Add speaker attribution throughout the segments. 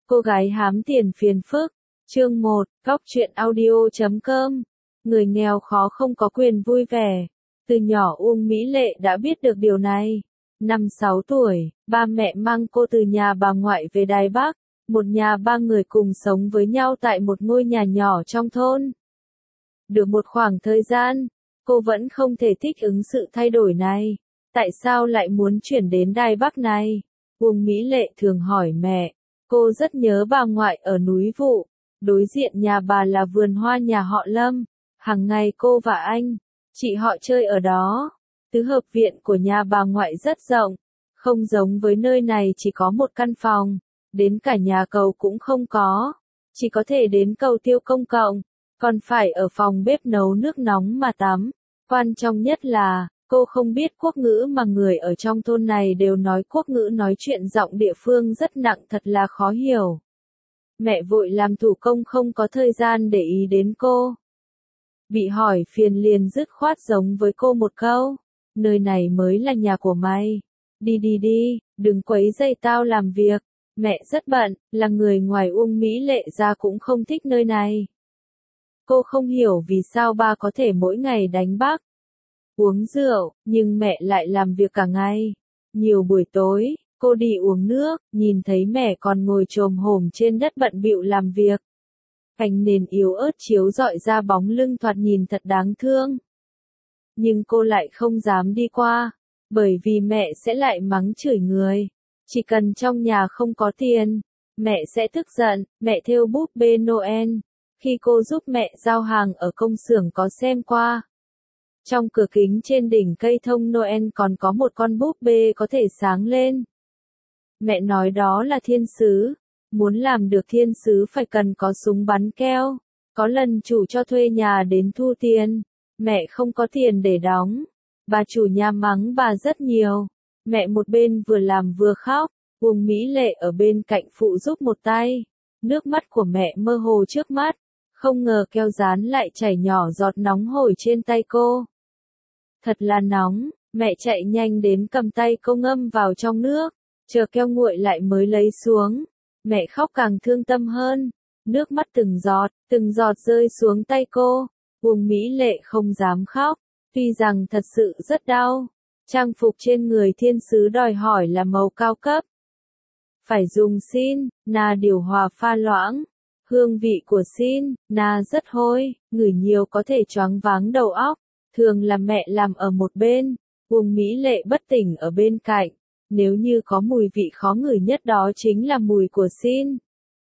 Speaker 1: Cô gái hám tiền phiền phức. Chương 1, Góc truyện audio.com. Người nghèo khó không có quyền vui vẻ. Từ nhỏ Uông Mỹ Lệ đã biết được điều này. Năm 6 tuổi, ba mẹ mang cô từ nhà bà ngoại về Đài Bắc, một nhà ba người cùng sống với nhau tại một ngôi nhà nhỏ trong thôn. Được một khoảng thời gian, cô vẫn không thể thích ứng sự thay đổi này. Tại sao lại muốn chuyển đến Đài Bắc này? Uông Mỹ Lệ thường hỏi mẹ. Cô rất nhớ bà ngoại ở núi Vụ. Đối diện nhà bà là vườn hoa nhà họ Lâm. Hàng ngày cô và anh, chị họ chơi ở đó. Tứ hợp viện của nhà bà ngoại rất rộng. Không giống với nơi này chỉ có một căn phòng. Đến cả nhà cầu cũng không có. Chỉ có thể đến cầu tiêu công cộng. Còn phải ở phòng bếp nấu nước nóng mà tắm. Quan trọng nhất là, cô không biết quốc ngữ mà người ở trong thôn này đều nói quốc ngữ, nói chuyện giọng địa phương rất nặng, thật là khó hiểu. Mẹ vội làm thủ công không có thời gian để ý đến cô. Bị hỏi phiền liền dứt khoát giống với cô một câu. Nơi này mới là nhà của mày. Đi đi đi, đừng quấy rầy tao làm việc. Mẹ rất bận, là người ngoài Uông Mỹ Lệ ra cũng không thích nơi này. Cô không hiểu vì sao ba có thể mỗi ngày đánh bác, uống rượu, nhưng mẹ lại làm việc cả ngày. Nhiều buổi tối, cô đi uống nước, nhìn thấy mẹ còn ngồi chồm hổm trên đất bận bịu làm việc. Ánh nền yếu ớt chiếu rọi ra bóng lưng thoạt nhìn thật đáng thương. Nhưng cô lại không dám đi qua, bởi vì mẹ sẽ lại mắng chửi người. Chỉ cần trong nhà không có tiền, mẹ sẽ tức giận. Mẹ thêu búp bê Noel. Khi cô giúp mẹ giao hàng ở công xưởng có xem qua. Trong cửa kính trên đỉnh cây thông Noel còn có một con búp bê có thể sáng lên. Mẹ nói đó là thiên sứ. Muốn làm được thiên sứ phải cần có súng bắn keo. Có lần chủ cho thuê nhà đến thu tiền. Mẹ không có tiền để đóng. Bà chủ nhà mắng bà rất nhiều. Mẹ một bên vừa làm vừa khóc. Uông Mỹ Lệ ở bên cạnh phụ giúp một tay. Nước mắt của mẹ mơ hồ trước mắt. Không ngờ keo dán lại chảy nhỏ giọt nóng hổi trên tay cô. Thật là nóng, mẹ chạy nhanh đến cầm tay cô ngâm vào trong nước, chờ keo nguội lại mới lấy xuống. Mẹ khóc càng thương tâm hơn, nước mắt từng giọt rơi xuống tay cô. Uông Mỹ Lệ không dám khóc, tuy rằng thật sự rất đau. Trang phục trên người thiên sứ đòi hỏi là màu cao cấp. Phải dùng xin, na điều hòa pha loãng. Hương vị của xin, na rất hôi, ngửi nhiều có thể choáng váng đầu óc. Thường là mẹ làm ở một bên, Uông Mỹ Lệ bất tỉnh ở bên cạnh. Nếu như có mùi vị khó ngửi nhất đó chính là mùi của xin.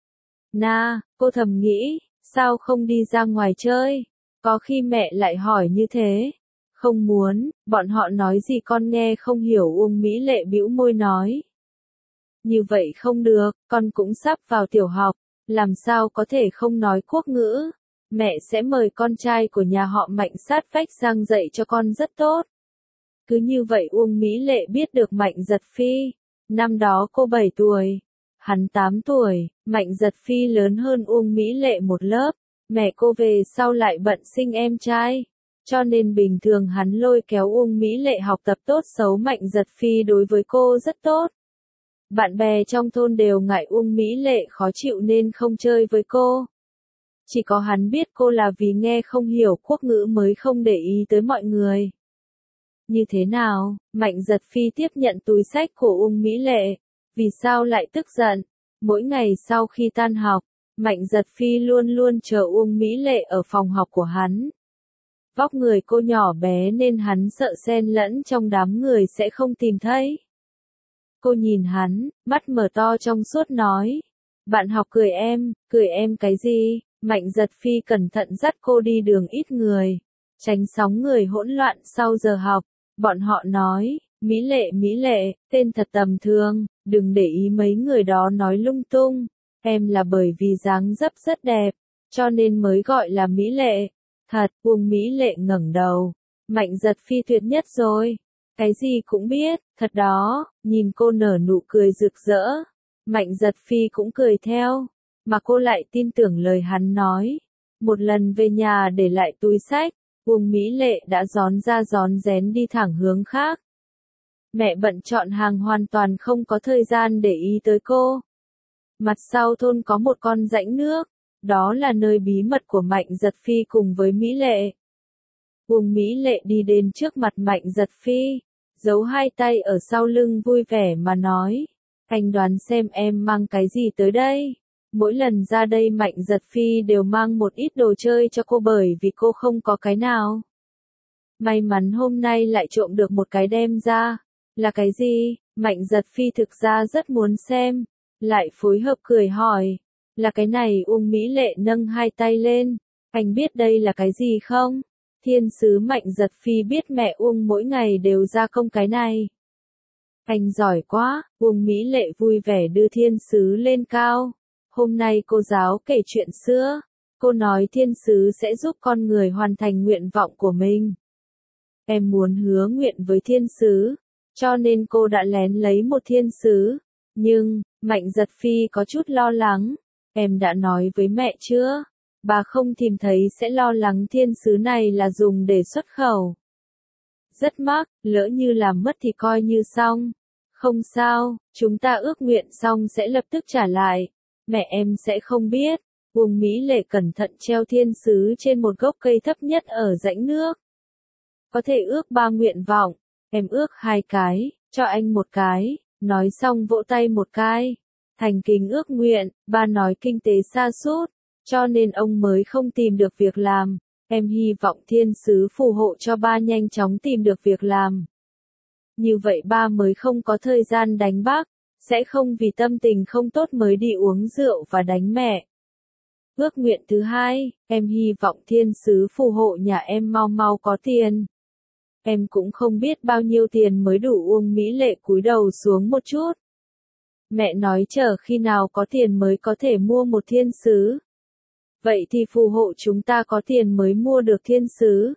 Speaker 1: Na, cô thầm nghĩ, sao không đi ra ngoài chơi? Có khi mẹ lại hỏi như thế. Không muốn, bọn họ nói gì con nghe không hiểu. Uông Mỹ Lệ bĩu môi nói. Như vậy không được, con cũng sắp vào tiểu học, làm sao có thể không nói quốc ngữ. Mẹ sẽ mời con trai của nhà họ Mạnh sát vách sang dạy cho con rất tốt. Cứ như vậy Uông Mỹ Lệ biết được Mạnh Giật Phi. Năm đó cô 7 tuổi, hắn 8 tuổi, Mạnh Giật Phi lớn hơn Uông Mỹ Lệ một lớp. Mẹ cô về sau lại bận sinh em trai. Cho nên bình thường hắn lôi kéo Uông Mỹ Lệ học tập tốt xấu. Mạnh Giật Phi đối với cô rất tốt. Bạn bè trong thôn đều ngại Uông Mỹ Lệ khó chịu nên không chơi với cô. Chỉ có hắn biết cô là vì nghe không hiểu quốc ngữ mới không để ý tới mọi người. Như thế nào? Mạnh Giật Phi tiếp nhận túi xách của Uông Mỹ Lệ. Vì sao lại tức giận? Mỗi ngày sau khi tan học, Mạnh Giật Phi luôn luôn chờ Uông Mỹ Lệ ở phòng học của hắn. Vóc người cô nhỏ bé nên hắn sợ xen lẫn trong đám người sẽ không tìm thấy. Cô nhìn hắn, mắt mở to trong suốt nói. Bạn học cười em cái gì? Mạnh Giật Phi cẩn thận dắt cô đi đường ít người, tránh sóng người hỗn loạn sau giờ học. Bọn họ nói, Mỹ Lệ, tên thật tầm thường, đừng để ý mấy người đó nói lung tung. Em là bởi vì dáng dấp rất đẹp, cho nên mới gọi là Mỹ Lệ. Thật, Uông Mỹ Lệ ngẩng đầu. Mạnh Giật Phi tuyệt nhất rồi. Cái gì cũng biết, thật đó, nhìn cô nở nụ cười rực rỡ. Mạnh Giật Phi cũng cười theo. Mà cô lại tin tưởng lời hắn nói. Một lần về nhà để lại túi xách, Uông Mỹ Lệ đã rón ra rón rén đi thẳng hướng khác. Mẹ bận chọn hàng hoàn toàn không có thời gian để ý tới cô. Mặt sau thôn có một con rãnh nước, đó là nơi bí mật của Mạnh Giật Phi cùng với Mỹ Lệ. Uông Mỹ Lệ đi đến trước mặt Mạnh Giật Phi, giấu hai tay ở sau lưng vui vẻ mà nói, anh đoán xem em mang cái gì tới đây. Mỗi lần ra đây Mạnh Giật Phi đều mang một ít đồ chơi cho cô bởi vì cô không có cái nào. May mắn hôm nay lại trộm được một cái đem ra. Là cái gì? Mạnh Giật Phi thực ra rất muốn xem, lại phối hợp cười hỏi. Là cái này. Uông Mỹ Lệ nâng hai tay lên. Anh biết đây là cái gì không? Thiên sứ. Mạnh Giật Phi biết mẹ Uông mỗi ngày đều gia công cái này. Anh giỏi quá. Uông Mỹ Lệ vui vẻ đưa thiên sứ lên cao. Hôm nay cô giáo kể chuyện xưa. Cô nói thiên sứ sẽ giúp con người hoàn thành nguyện vọng của mình. Em muốn hứa nguyện với thiên sứ, cho nên cô đã lén lấy một thiên sứ. Nhưng, Mạnh Giật Phi có chút lo lắng. Em đã nói với mẹ chưa? Bà không tìm thấy sẽ lo lắng thiên sứ này là dùng để xuất khẩu. Rất mắc, lỡ như làm mất thì coi như xong. Không sao, chúng ta ước nguyện xong sẽ lập tức trả lại. Mẹ em sẽ không biết. Uông Mỹ Lệ cẩn thận treo thiên sứ trên một gốc cây thấp nhất ở rãnh nước. Có thể ước 3 nguyện vọng, em ước 2 cái, cho anh một cái, nói xong vỗ tay một cái. Thành kính ước nguyện, ba nói kinh tế sa sút, cho nên ông mới không tìm được việc làm. Em hy vọng thiên sứ phù hộ cho ba nhanh chóng tìm được việc làm. Như vậy ba mới không có thời gian đánh bác, sẽ không vì tâm tình không tốt mới đi uống rượu và đánh mẹ. Ước nguyện thứ hai, em hy vọng thiên sứ phù hộ nhà em mau mau có tiền. Em cũng không biết bao nhiêu tiền mới đủ. Uông Mỹ Lệ cúi đầu xuống một chút. Mẹ nói chờ khi nào có tiền mới có thể mua một thiên sứ. Vậy thì phù hộ chúng ta có tiền mới mua được thiên sứ.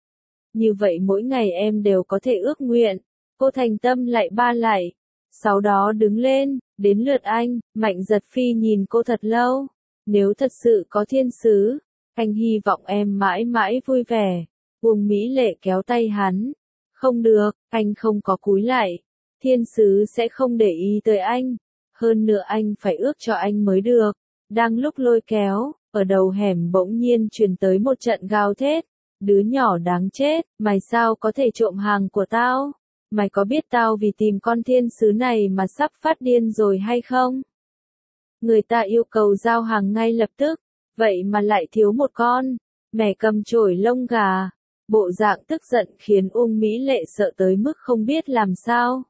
Speaker 1: Như vậy mỗi ngày em đều có thể ước nguyện. Cô thành tâm lại ba lại. Sau đó đứng lên, đến lượt anh. Mạnh Giật Phi nhìn cô thật lâu. Nếu thật sự có thiên sứ, anh hy vọng em mãi mãi vui vẻ. Uông Mỹ Lệ kéo tay hắn. Không được, anh không có cúi lại. Thiên sứ sẽ không để ý tới anh. Hơn nữa anh phải ước cho anh mới được. Đang lúc lôi kéo, ở đầu hẻm bỗng nhiên truyền tới một trận gào thét. Đứa nhỏ đáng chết, mày sao có thể trộm hàng của tao? Mày có biết tao vì tìm con thiên sứ này mà sắp phát điên rồi hay không? Người ta yêu cầu giao hàng ngay lập tức, vậy mà lại thiếu một con. Mẹ cầm chổi lông gà. Bộ dạng tức giận khiến Uông Mỹ Lệ sợ tới mức không biết làm sao.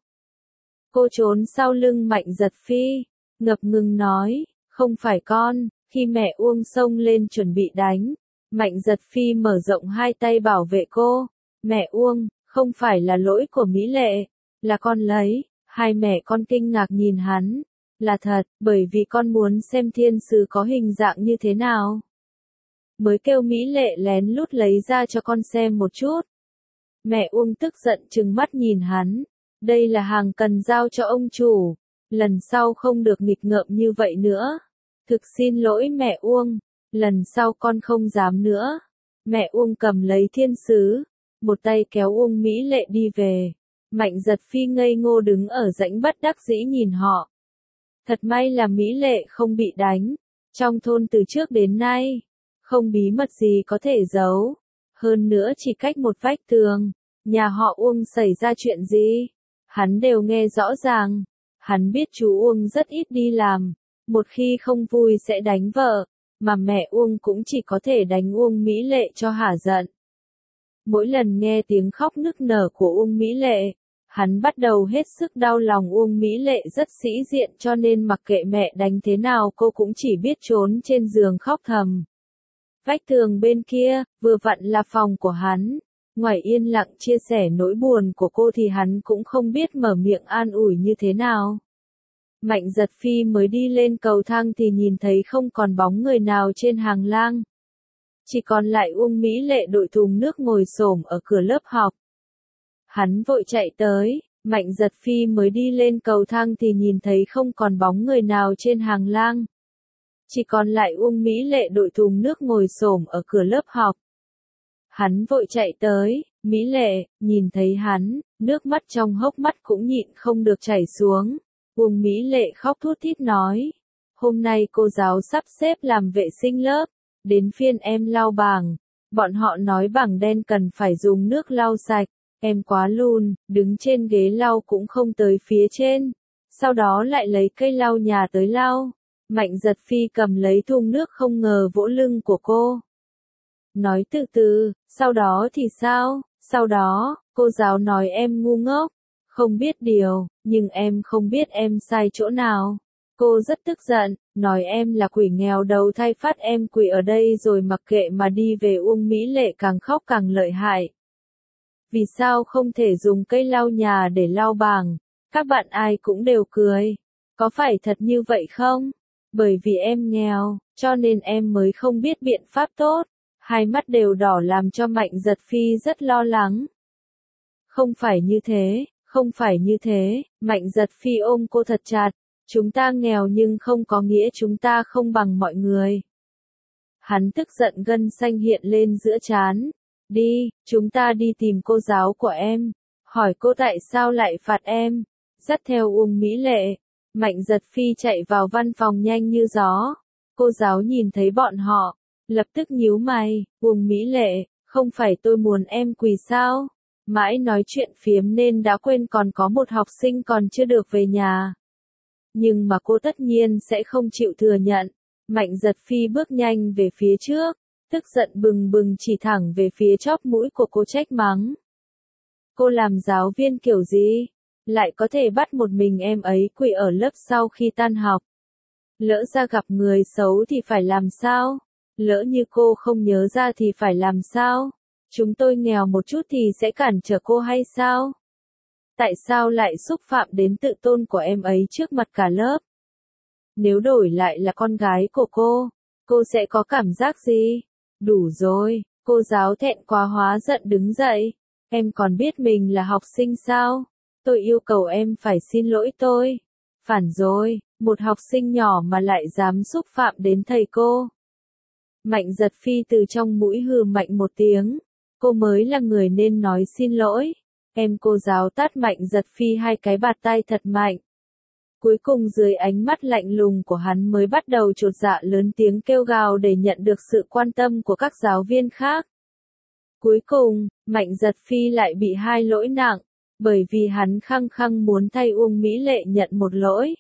Speaker 1: Cô trốn sau lưng Mạnh Giật Phi, ngập ngừng nói, không phải con. Khi mẹ Uông xông lên chuẩn bị đánh, Mạnh Giật Phi mở rộng hai tay bảo vệ cô. Mẹ Uông, không phải là lỗi của Mỹ Lệ, là con lấy. Hai mẹ con kinh ngạc nhìn hắn. Là thật, bởi vì con muốn xem thiên sứ có hình dạng như thế nào. Mới kêu Mỹ Lệ lén lút lấy ra cho con xem một chút. Mẹ Uông tức giận trừng mắt nhìn hắn. Đây là hàng cần giao cho ông chủ. Lần sau không được nghịch ngợm như vậy nữa. Thực xin lỗi mẹ Uông. Lần sau con không dám nữa. Mẹ Uông cầm lấy thiên sứ. Một tay kéo Uông Mỹ Lệ đi về. Mạnh Giật Phi ngây ngô đứng ở rãnh bất đắc dĩ nhìn họ. Thật may là Mỹ Lệ không bị đánh. Trong thôn từ trước đến nay, không bí mật gì có thể giấu. Hơn nữa chỉ cách một vách tường, nhà họ Uông xảy ra chuyện gì, hắn đều nghe rõ ràng. Hắn biết chú Uông rất ít đi làm, một khi không vui sẽ đánh vợ, mà mẹ Uông cũng chỉ có thể đánh Uông Mỹ Lệ cho hả giận. Mỗi lần nghe tiếng khóc nức nở của Uông Mỹ Lệ, hắn bắt đầu hết sức đau lòng. Uông Mỹ Lệ rất sĩ diện cho nên mặc kệ mẹ đánh thế nào cô cũng chỉ biết trốn trên giường khóc thầm. Vách tường bên kia, vừa vặn là phòng của hắn. Ngoài yên lặng chia sẻ nỗi buồn của cô thì hắn cũng không biết mở miệng an ủi như thế nào. Mạnh Giật Phi mới đi lên cầu thang thì nhìn thấy không còn bóng người nào trên hàng lang. Chỉ còn lại Uông Mỹ Lệ đội thùng nước ngồi xổm ở cửa lớp học. Hắn vội chạy tới, Mạnh Giật Phi mới đi lên cầu thang thì nhìn thấy không còn bóng người nào trên hàng lang. Chỉ còn lại Uông Mỹ Lệ đội thùng nước ngồi xổm ở cửa lớp học. Hắn vội chạy tới, Mỹ Lệ, nhìn thấy hắn, nước mắt trong hốc mắt cũng nhịn không được chảy xuống. Uông Mỹ Lệ khóc thút thít nói, hôm nay cô giáo sắp xếp làm vệ sinh lớp, đến phiên em lau bảng. Bọn họ nói bảng đen cần phải dùng nước lau sạch, em quá lùn, đứng trên ghế lau cũng không tới phía trên. Sau đó lại lấy cây lau nhà tới lau. Mạnh Giật Phi cầm lấy thùng nước không ngờ vỗ lưng của cô. Nói từ từ, sau đó thì sao? Sau đó, cô giáo nói em ngu ngốc, không biết điều, nhưng em không biết em sai chỗ nào. Cô rất tức giận, nói em là quỷ nghèo đầu thai phát em quỷ ở đây rồi mặc kệ mà đi về. Uông Mỹ Lệ càng khóc càng lợi hại. Vì sao không thể dùng cây lau nhà để lau bảng? Các bạn ai cũng đều cười. Có phải thật như vậy không? Bởi vì em nghèo, cho nên em mới không biết biện pháp tốt. Hai mắt đều đỏ làm cho Mạnh Giật Phi rất lo lắng. Không phải như thế, không phải như thế, Mạnh Giật Phi ôm cô thật chặt. Chúng ta nghèo nhưng không có nghĩa chúng ta không bằng mọi người. Hắn tức giận gân xanh hiện lên giữa trán. Đi, chúng ta đi tìm cô giáo của em. Hỏi cô tại sao lại phạt em. Dắt theo Uông Mỹ Lệ. Mạnh Giật Phi chạy vào văn phòng nhanh như gió. Cô giáo nhìn thấy bọn họ. Lập tức nhíu mày. Uông Mỹ Lệ, không phải tôi muốn em quỳ sao? Mãi nói chuyện phiếm nên đã quên còn có một học sinh còn chưa được về nhà. Nhưng mà cô tất nhiên sẽ không chịu thừa nhận. Mạnh Giật Phi bước nhanh về phía trước, tức giận bừng bừng chỉ thẳng về phía chóp mũi của cô trách mắng. Cô làm giáo viên kiểu gì? Lại có thể bắt một mình em ấy quỳ ở lớp sau khi tan học. Lỡ ra gặp người xấu thì phải làm sao? Lỡ như cô không nhớ ra thì phải làm sao? Chúng tôi nghèo một chút thì sẽ cản trở cô hay sao? Tại sao lại xúc phạm đến tự tôn của em ấy trước mặt cả lớp? Nếu đổi lại là con gái của cô sẽ có cảm giác gì? Đủ rồi, cô giáo thẹn quá hóa giận đứng dậy. Em còn biết mình là học sinh sao? Tôi yêu cầu em phải xin lỗi tôi. Phản rồi, một học sinh nhỏ mà lại dám xúc phạm đến thầy cô. Mạnh Giật Phi từ trong mũi hừ mạnh một tiếng. Cô mới là người nên nói xin lỗi. Cô giáo tát Mạnh Giật Phi hai cái bạt tai thật mạnh. Cuối cùng dưới ánh mắt lạnh lùng của hắn mới bắt đầu chột dạ lớn tiếng kêu gào để nhận được sự quan tâm của các giáo viên khác. Cuối cùng, Mạnh Giật Phi lại bị hai lỗi nặng, bởi vì hắn khăng khăng muốn thay Uông Mỹ Lệ nhận một lỗi.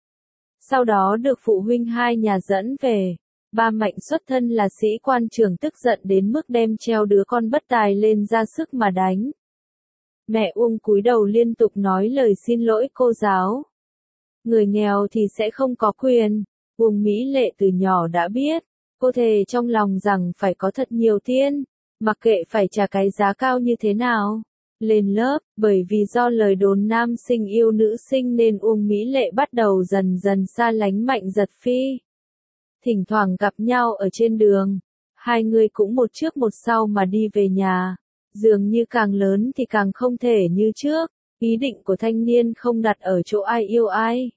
Speaker 1: Sau đó được phụ huynh hai nhà dẫn về. Ba Mạnh xuất thân là sĩ quan trưởng tức giận đến mức đem treo đứa con bất tài lên ra sức mà đánh. Mẹ Uông cúi đầu liên tục nói lời xin lỗi cô giáo. Người nghèo thì sẽ không có quyền. Uông Mỹ Lệ từ nhỏ đã biết. Cô thề trong lòng rằng phải có thật nhiều tiền. Mặc kệ phải trả cái giá cao như thế nào. Lên lớp, bởi vì do lời đồn nam sinh yêu nữ sinh nên Uông Mỹ Lệ bắt đầu dần dần xa lánh Mạnh Giật Phi. Thỉnh thoảng gặp nhau ở trên đường. Hai người cũng một trước một sau mà đi về nhà. Dường như càng lớn thì càng không thể như trước. Ý định của thanh niên không đặt ở chỗ ai yêu ai.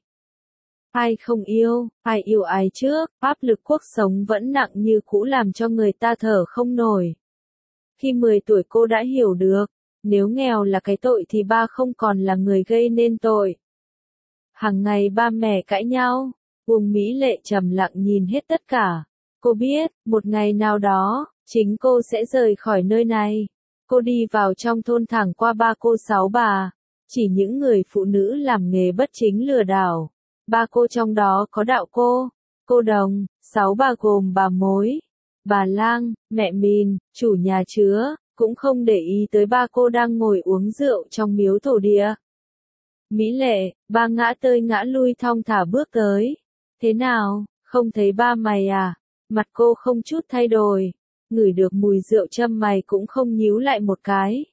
Speaker 1: Ai không yêu, ai yêu ai trước, áp lực cuộc sống vẫn nặng như cũ làm cho người ta thở không nổi. Khi 10 tuổi cô đã hiểu được, nếu nghèo là cái tội thì ba không còn là người gây nên tội. Hàng ngày ba mẹ cãi nhau, Uông Mỹ Lệ trầm lặng nhìn hết tất cả. Cô biết, một ngày nào đó, chính cô sẽ rời khỏi nơi này. Cô đi vào trong thôn thẳng qua ba cô sáu bà, chỉ những người phụ nữ làm nghề bất chính lừa đảo. Ba cô trong đó có đạo cô đồng, sáu bà gồm bà mối, bà lang, mẹ mìn, chủ nhà chứa, cũng không để ý tới ba cô đang ngồi uống rượu trong miếu thổ địa. Mỹ Lệ, ba ngã tơi ngã lui thong thả bước tới. Thế nào, không thấy ba mày à? Mặt cô không chút thay đổi. Ngửi được mùi rượu châm mày cũng không nhíu lại một cái.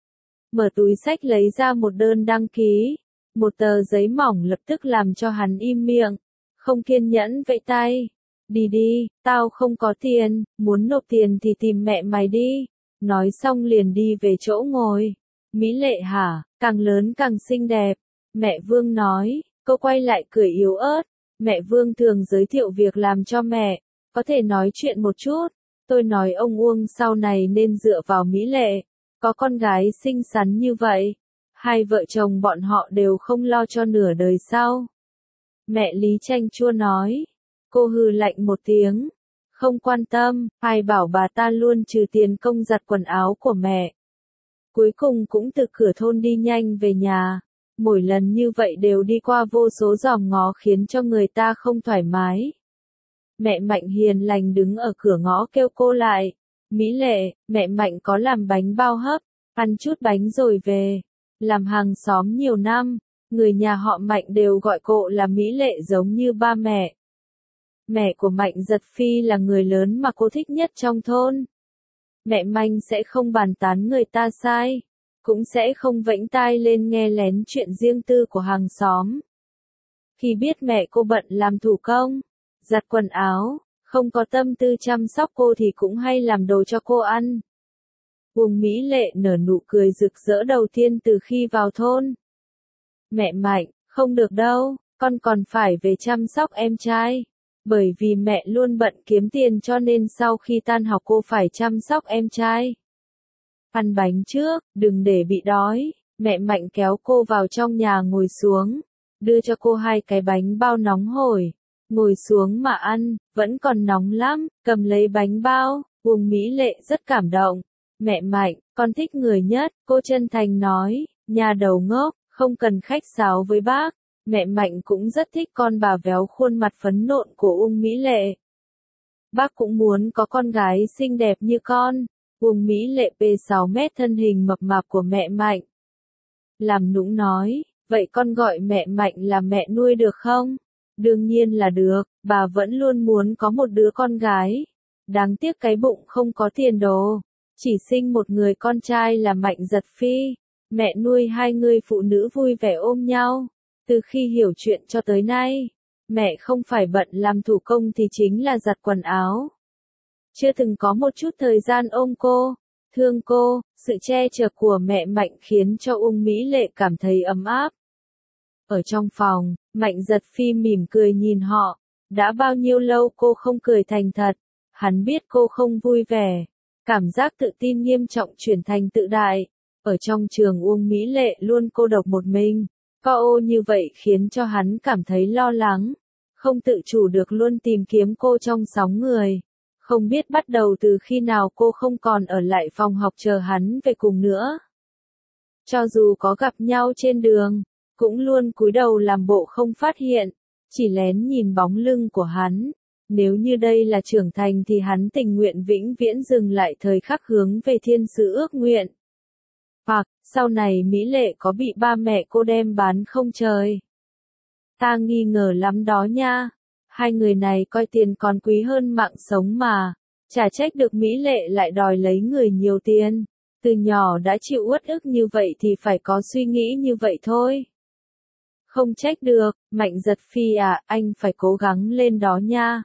Speaker 1: Mở túi xách lấy ra một đơn đăng ký. Một tờ giấy mỏng lập tức làm cho hắn im miệng. Không kiên nhẫn vẫy tay. Đi đi, tao không có tiền, muốn nộp tiền thì tìm mẹ mày đi. Nói xong liền đi về chỗ ngồi. Mỹ Lệ hả, càng lớn càng xinh đẹp. Mẹ Vương nói, cô quay lại cười yếu ớt. Mẹ Vương thường giới thiệu việc làm cho mẹ, có thể nói chuyện một chút. Tôi nói ông Uông sau này nên dựa vào Mỹ Lệ. Có con gái xinh xắn như vậy. Hai vợ chồng bọn họ đều không lo cho nửa đời sau. Mẹ Lý Tranh Chua nói, Cô hừ lạnh một tiếng. Không quan tâm, ai bảo bà ta luôn trừ tiền công giặt quần áo của mẹ. Cuối cùng cũng từ cửa thôn đi nhanh về nhà. Mỗi lần như vậy đều đi qua vô số giòm ngó khiến cho người ta không thoải mái. Mẹ Mạnh hiền lành đứng ở cửa ngõ kêu cô lại. Mỹ Lệ, mẹ Mạnh có làm bánh bao hấp, ăn chút bánh rồi về. Làm hàng xóm nhiều năm, người nhà họ Mạnh đều gọi cô là Mỹ Lệ giống như ba mẹ. Mẹ của Mạnh Giật Phi là người lớn mà cô thích nhất trong thôn. Mẹ Mạnh sẽ không bàn tán người ta sai, cũng sẽ không vẫy tai lên nghe lén chuyện riêng tư của hàng xóm. Khi biết mẹ cô bận làm thủ công, giặt quần áo, không có tâm tư chăm sóc cô thì cũng hay làm đồ cho cô ăn. Uông Mỹ Lệ nở nụ cười rực rỡ đầu tiên từ khi vào thôn. Mẹ Mạnh, không được đâu, con còn phải về chăm sóc em trai. Bởi vì mẹ luôn bận kiếm tiền cho nên sau khi tan học cô phải chăm sóc em trai. Ăn bánh trước, đừng để bị đói. Mẹ Mạnh kéo cô vào trong nhà ngồi xuống, đưa cho cô 2 cái bánh bao nóng hổi. Ngồi xuống mà ăn, vẫn còn nóng lắm, cầm lấy bánh bao, Uông Mỹ Lệ rất cảm động. Mẹ Mạnh, con thích người nhất, cô chân thành nói, nhà đầu ngốc, không cần khách sáo với bác. Mẹ Mạnh cũng rất thích con bà véo khuôn mặt phấn nộn của Uông Mỹ Lệ. Bác cũng muốn có con gái xinh đẹp như con. Uông Mỹ Lệ P6 mét thân hình mập mạp của mẹ Mạnh. Làm nũng nói, vậy con gọi mẹ Mạnh là mẹ nuôi được không? Đương nhiên là được, bà vẫn luôn muốn có một đứa con gái. Đáng tiếc cái bụng không có tiền đồ. Chỉ sinh một người con trai là Mạnh Giật Phi. Mẹ nuôi 2 người phụ nữ vui vẻ ôm nhau. Từ khi hiểu chuyện cho tới nay, mẹ không phải bận làm thủ công thì chính là giặt quần áo. Chưa từng có một chút thời gian ôm cô, thương cô, sự che chở của mẹ Mạnh khiến cho Uông Mỹ Lệ cảm thấy ấm áp. Ở trong phòng, Mạnh Giật Phi mỉm cười nhìn họ, đã bao nhiêu lâu cô không cười thành thật, hắn biết cô không vui vẻ, cảm giác tự tin nghiêm trọng chuyển thành tự đại. Ở trong trường Uông Mỹ Lệ luôn cô độc một mình. Co ô như vậy khiến cho hắn cảm thấy lo lắng, không tự chủ được luôn tìm kiếm cô trong sóng người. Không biết bắt đầu từ khi nào cô không còn ở lại phòng học chờ hắn về cùng nữa. Cho dù có gặp nhau trên đường, cũng luôn cúi đầu làm bộ không phát hiện, chỉ lén nhìn bóng lưng của hắn. Nếu như đây là trưởng thành thì hắn tình nguyện vĩnh viễn dừng lại thời khắc hướng về thiên sứ ước nguyện. Hoặc, sau này Mỹ Lệ có bị ba mẹ cô đem bán không trời? Ta nghi ngờ lắm đó nha. 2 người này coi tiền còn quý hơn mạng sống mà. Chả trách được Mỹ Lệ lại đòi lấy người nhiều tiền. Từ nhỏ đã chịu uất ức như vậy thì phải có suy nghĩ như vậy thôi. Không trách được, Mạnh Giật Phi à, anh phải cố gắng lên đó nha.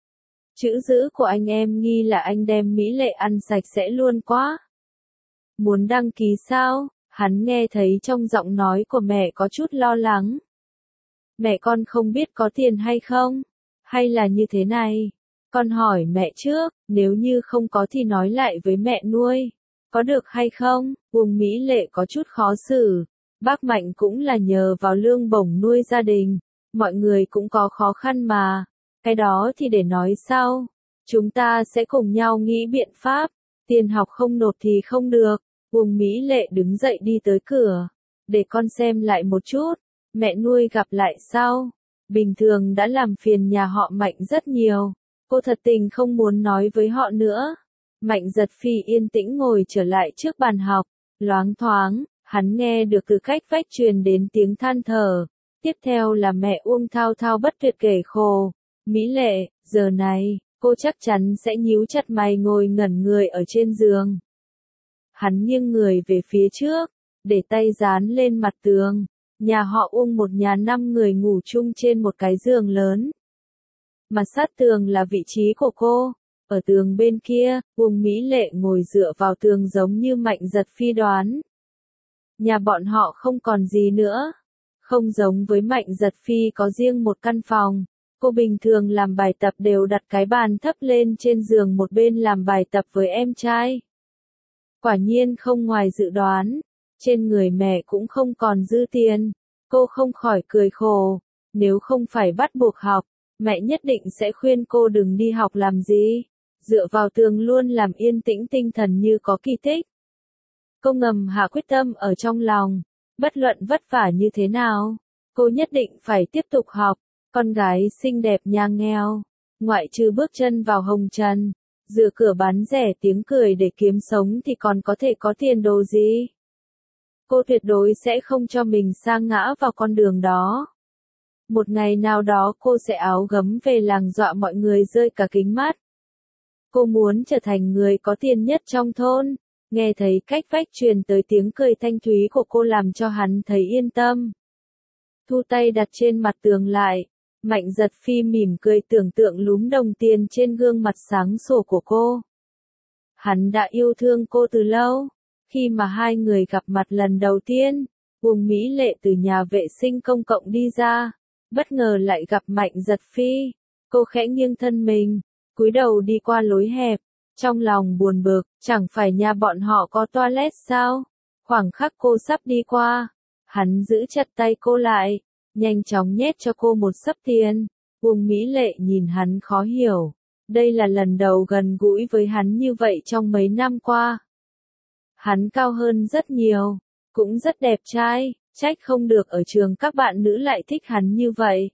Speaker 1: Chữ dữ của anh em nghi là anh đem Mỹ Lệ ăn sạch sẽ luôn quá. Muốn đăng ký sao? Hắn nghe thấy trong giọng nói của mẹ có chút lo lắng. Mẹ con không biết có tiền hay không? Hay là như thế này? Con hỏi mẹ trước, nếu như không có thì nói lại với mẹ nuôi. Có được hay không? Uông Mỹ Lệ có chút khó xử. Bác Mạnh cũng là nhờ vào lương bổng nuôi gia đình. Mọi người cũng có khó khăn mà. Cái đó thì để nói sau. Chúng ta sẽ cùng nhau nghĩ biện pháp. Tiền học không nộp thì không được. Uông Mỹ Lệ đứng dậy đi tới cửa. Để con xem lại một chút. Mẹ nuôi gặp lại sau. Bình thường đã làm phiền nhà họ Mạnh rất nhiều. Cô thật tình không muốn nói với họ nữa. Mạnh Giật Phi yên tĩnh ngồi trở lại trước bàn học. Loáng thoáng, hắn nghe được từ cách vách truyền đến tiếng than thở. Tiếp theo là mẹ Uông thao thao bất tuyệt kể khổ. Mỹ Lệ, giờ này, cô chắc chắn sẽ nhíu chặt mày ngồi ngẩn người ở trên giường. Hắn nghiêng người về phía trước, để tay dán lên mặt tường. Nhà họ Uông một nhà 5 người ngủ chung trên một cái giường lớn. Mà sát tường là vị trí của cô. Ở tường bên kia, Uông Mỹ Lệ ngồi dựa vào tường giống như Mạnh Giật Phi đoán. Nhà bọn họ không còn gì nữa. Không giống với Mạnh Giật Phi có riêng một căn phòng. Cô bình thường làm bài tập đều đặt cái bàn thấp lên trên giường một bên làm bài tập với em trai. Quả nhiên không ngoài dự đoán. Trên người mẹ cũng không còn dư tiền. Cô không khỏi cười khổ. Nếu không phải bắt buộc học, Mẹ nhất định sẽ khuyên cô đừng đi học làm gì. Dựa vào tường luôn làm yên tĩnh tinh thần như có kỳ tích. Cô ngầm hạ quyết tâm ở trong lòng. Bất luận vất vả như thế nào, cô nhất định phải tiếp tục học. Con gái xinh đẹp nhà nghèo, ngoại trừ bước chân vào hồng trần, dựa cửa bán rẻ tiếng cười để kiếm sống thì còn có thể có tiền đồ gì. Cô tuyệt đối sẽ không cho mình sa ngã vào con đường đó. Một ngày nào đó cô sẽ áo gấm về làng dọa mọi người rơi cả kính mắt. Cô muốn trở thành người có tiền nhất trong thôn. Nghe thấy cách vách truyền tới tiếng cười thanh thúy của cô làm cho hắn thấy yên tâm. Thu tay đặt trên mặt tường lại. Mạnh Giật Phi mỉm cười tưởng tượng lúm đồng tiền trên gương mặt sáng sủa của cô. Hắn đã yêu thương cô từ lâu. Khi mà hai người gặp mặt lần đầu tiên, Uông Mỹ Lệ từ nhà vệ sinh công cộng đi ra. Bất ngờ lại gặp Mạnh Giật Phi. Cô khẽ nghiêng thân mình, cúi đầu đi qua lối hẹp. Trong lòng buồn bực, chẳng phải nhà bọn họ có toilet sao? Khoảng khắc cô sắp đi qua, hắn giữ chặt tay cô lại, nhanh chóng nhét cho cô một xấp tiền. Uông Mỹ Lệ nhìn hắn khó hiểu. Đây là lần đầu gần gũi với hắn như vậy trong mấy năm qua. Hắn cao hơn rất nhiều, cũng rất đẹp trai, trách không được ở trường các bạn nữ lại thích hắn như vậy.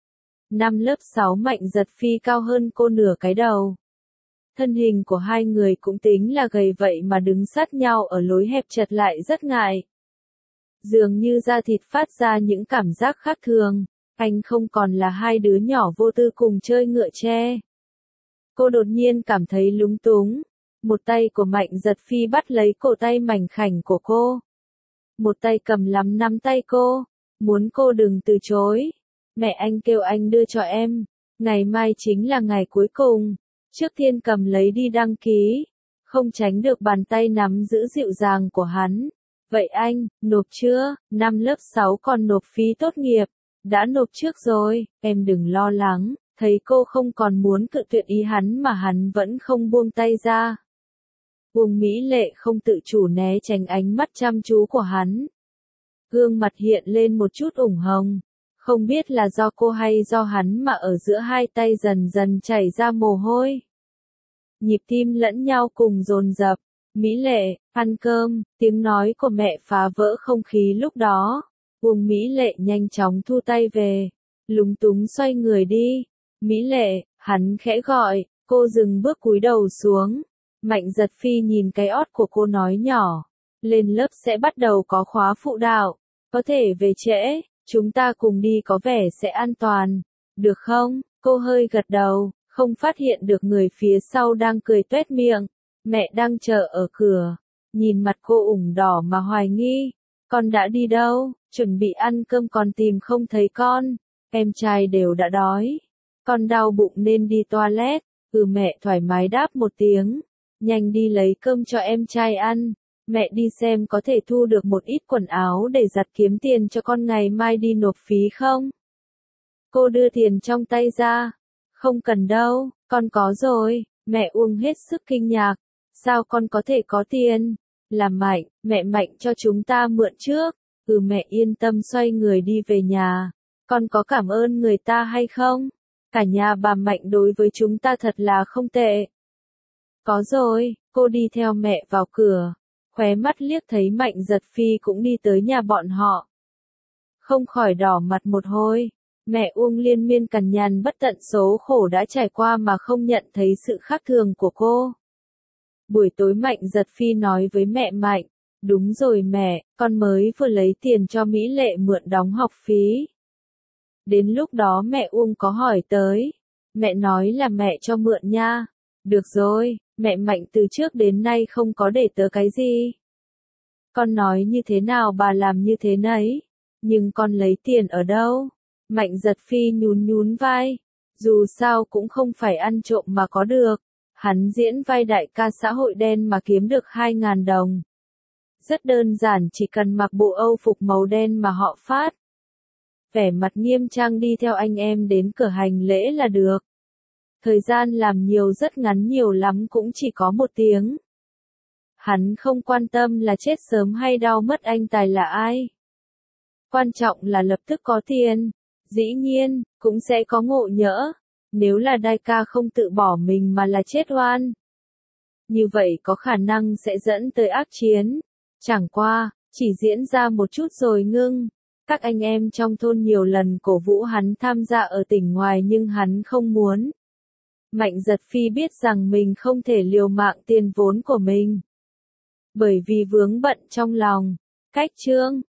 Speaker 1: Năm lớp 6 Mạnh Giật Phi cao hơn cô nửa cái đầu. Thân hình của hai người cũng tính là gầy vậy mà đứng sát nhau ở lối hẹp chật lại rất ngại. Dường như da thịt phát ra những cảm giác khác thường, anh không còn là hai đứa nhỏ vô tư cùng chơi ngựa tre. Cô đột nhiên cảm thấy lúng túng. Một tay của Mạnh Giật Phi bắt lấy cổ tay mảnh khảnh của cô. Một tay cầm nắm nắm tay cô, muốn cô đừng từ chối. Mẹ anh kêu anh đưa cho em, ngày mai chính là ngày cuối cùng. Trước tiên cầm lấy đi đăng ký, không tránh được bàn tay nắm giữ dịu dàng của hắn. Vậy anh, nộp chưa? Năm lớp 6 còn nộp phí tốt nghiệp. Đã nộp trước rồi, em đừng lo lắng. Thấy cô không còn muốn cự tuyệt ý hắn mà hắn vẫn không buông tay ra. Uông Mỹ Lệ không tự chủ né tránh ánh mắt chăm chú của hắn. Gương mặt hiện lên một chút ửng hồng. Không biết là do cô hay do hắn mà ở giữa hai tay dần dần chảy ra mồ hôi. Nhịp tim lẫn nhau cùng dồn dập. Mỹ Lệ, ăn cơm, tiếng nói của mẹ phá vỡ không khí lúc đó. Uông Mỹ Lệ nhanh chóng thu tay về, lúng túng xoay người đi. Mỹ Lệ, hắn khẽ gọi, cô dừng bước cúi đầu xuống. Mạnh Giật Phi nhìn cái ót của cô nói nhỏ, lên lớp sẽ bắt đầu có khóa phụ đạo, có thể về trễ, chúng ta cùng đi có vẻ sẽ an toàn, được không? Cô hơi gật đầu, không phát hiện được người phía sau đang cười tuét miệng. Mẹ đang chờ ở cửa, nhìn mặt cô ửng đỏ mà hoài nghi. Con đã đi đâu? Chuẩn bị ăn cơm còn tìm không thấy con. Em trai đều đã đói. Con đau bụng nên đi toilet. Mẹ thoải mái đáp một tiếng. Nhanh đi lấy cơm cho em trai ăn. Mẹ đi xem có thể thu được một ít quần áo để giặt kiếm tiền cho con ngày mai đi nộp phí không? Cô đưa tiền trong tay ra. Không cần đâu, con có rồi. Mẹ Uông hết sức kinh ngạc. Sao con có thể có tiền? Là Mạnh, mẹ Mạnh cho chúng ta mượn trước. Mẹ yên tâm xoay người đi về nhà. Con có cảm ơn người ta hay không? Cả nhà bà Mạnh đối với chúng ta thật là không tệ. Có rồi, cô đi theo mẹ vào cửa. Khóe mắt liếc thấy Mạnh Giật Phi cũng đi tới nhà bọn họ. Không khỏi đỏ mặt một hồi. Mẹ Uông liên miên cằn nhằn bất tận số khổ đã trải qua mà không nhận thấy sự khác thường của cô. Buổi tối Mạnh Giật Phi nói với mẹ Mạnh, đúng rồi mẹ, con mới vừa lấy tiền cho Mỹ Lệ mượn đóng học phí. Đến lúc đó mẹ Uông có hỏi tới, mẹ nói là mẹ cho mượn nha. Được rồi, mẹ Mạnh từ trước đến nay không có để tớ cái gì. Con nói như thế nào bà làm như thế nấy, nhưng con lấy tiền ở đâu? Mạnh Giật Phi nhún nhún vai, dù sao cũng không phải ăn trộm mà có được. Hắn diễn vai đại ca xã hội đen mà kiếm được 2.000 đồng. Rất đơn giản, chỉ cần mặc bộ Âu phục màu đen mà họ phát. Vẻ mặt nghiêm trang đi theo anh em đến cửa hành lễ là được. Thời gian làm nhiều rất ngắn, nhiều lắm cũng chỉ có 1 tiếng. Hắn không quan tâm là chết sớm hay đau mất anh tài là ai. Quan trọng là lập tức có tiền. Dĩ nhiên, cũng sẽ có ngộ nhỡ. Nếu là đại ca không tự bỏ mình mà là chết oan. Như vậy có khả năng sẽ dẫn tới ác chiến. Chẳng qua, chỉ diễn ra một chút rồi ngưng. Các anh em trong thôn nhiều lần cổ vũ hắn tham gia ở tỉnh ngoài nhưng hắn không muốn. Mạnh Giật Phi biết rằng mình không thể liều mạng tiền vốn của mình. Bởi vì vướng bận trong lòng. Cách chương